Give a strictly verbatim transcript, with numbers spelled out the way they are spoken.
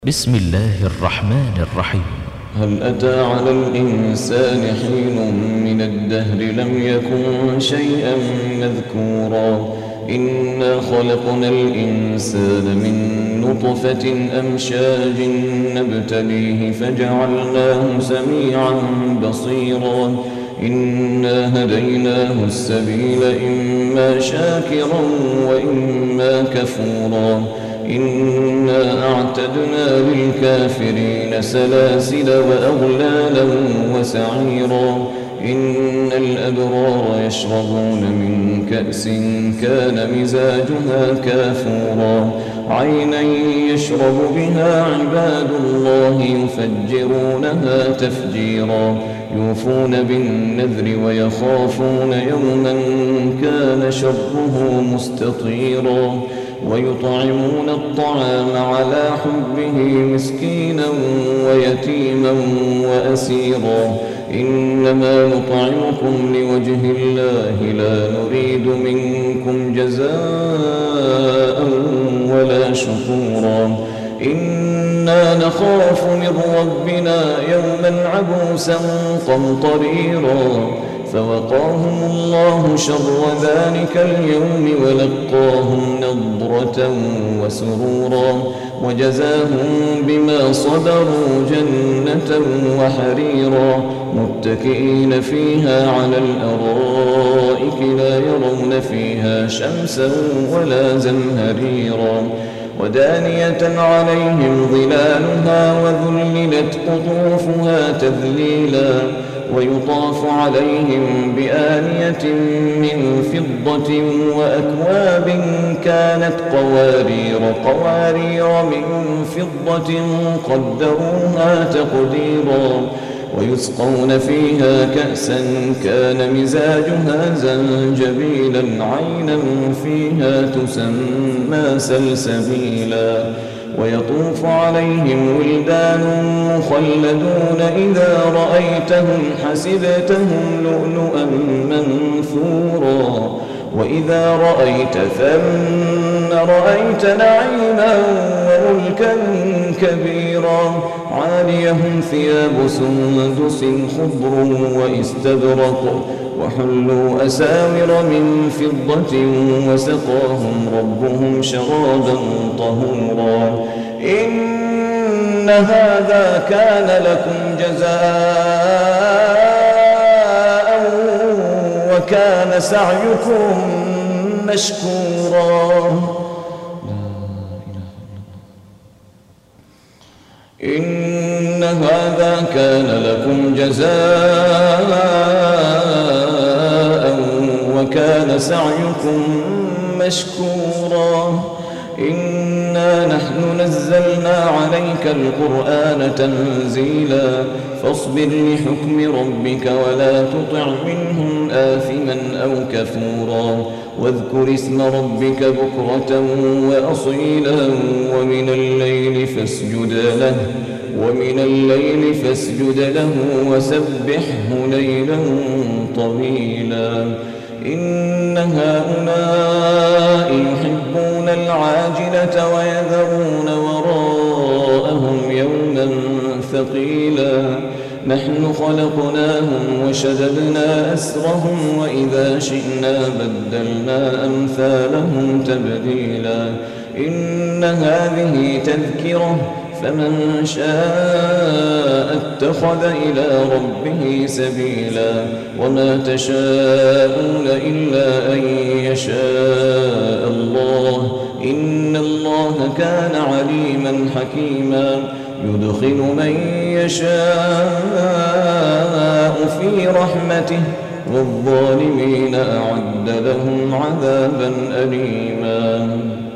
بسم الله الرحمن الرحيم. هل أتى على الإنسان حين من الدهر لم يكن شيئا مذكورا إنا خلقنا الإنسان من نطفة أمشاج نبتليه فجعلناه سميعا بصيرا إنا هديناه السبيل إما شاكرا وإما كفورا إنا أعتدنا للكافرين سلاسل وأغلالا وسعيرا إن الأبرار يشربون من كأس كان مزاجها كافورا عينا يشرب بها عباد الله يفجرونها تفجيرا يوفون بالنذر ويخافون يوما كان شره مستطيرا ويطعمون الطعام على حبه مسكينا ويتيما وأسيرا إنما نطعمكم لوجه الله لا نريد منكم جزاء ولا شكورا إنا نخاف من ربنا يوما عبوسا قمطريرا فوقاهم الله شر ذلك اليوم ولقاهم نضرة وسرورا وجزاهم بما صبروا جنة وحريرا متكئين فيها على الأرائك لا يرون فيها شمسا ولا زمهريرا ودانية عليهم ظلالها وذللت قطوفها تذليلا ويطاف عليهم بآنية من فضة وأكواب كانت قوارير قوارير من فضة قدروها تقديرا ويسقون فيها كأسا كان مزاجها زنجبيلا عينا فيها تسمى سلسبيلا ويطوف عليهم ولدان مخلدون إذا رأيتهم حسبتهم لؤلؤا منثورا وإذا رأيت ثم رأيت نعيما وملكا كبيرا عاليهم ثياب سندس خضر واستبرق وحلوا أساور من فضة وسقاهم ربهم شرابا طهورا إن هذا كان لكم جزاء وكان سعيكم مشكورا إن هذا كان لكم جزاء وكان سعيكم مشكورا إنا نحن نزلنا عليك القرآن تنزيلا فاصبر لحكم ربك ولا تطع منهم آثما أو كفورا واذكر اسم ربك بكرة وأصيلا ومن الليل فاسجد له ومن الليل فاسجد له وسبحه ليلا طويلا إن هؤلاء يحبون العاجلة ويذرون وراءهم يوما ثقيلا نحن خلقناهم وشددنا أسرهم وإذا شئنا بدلنا أمثالهم تبديلا إن هذه تذكرة فمن شاء اتخذ إلى ربه سبيلا وما تشاءون إلا أن يشاء الله إن الله كان عليما حكيما يدخل من يشاء في رحمته والظالمين أعد لهم عذابا أليما.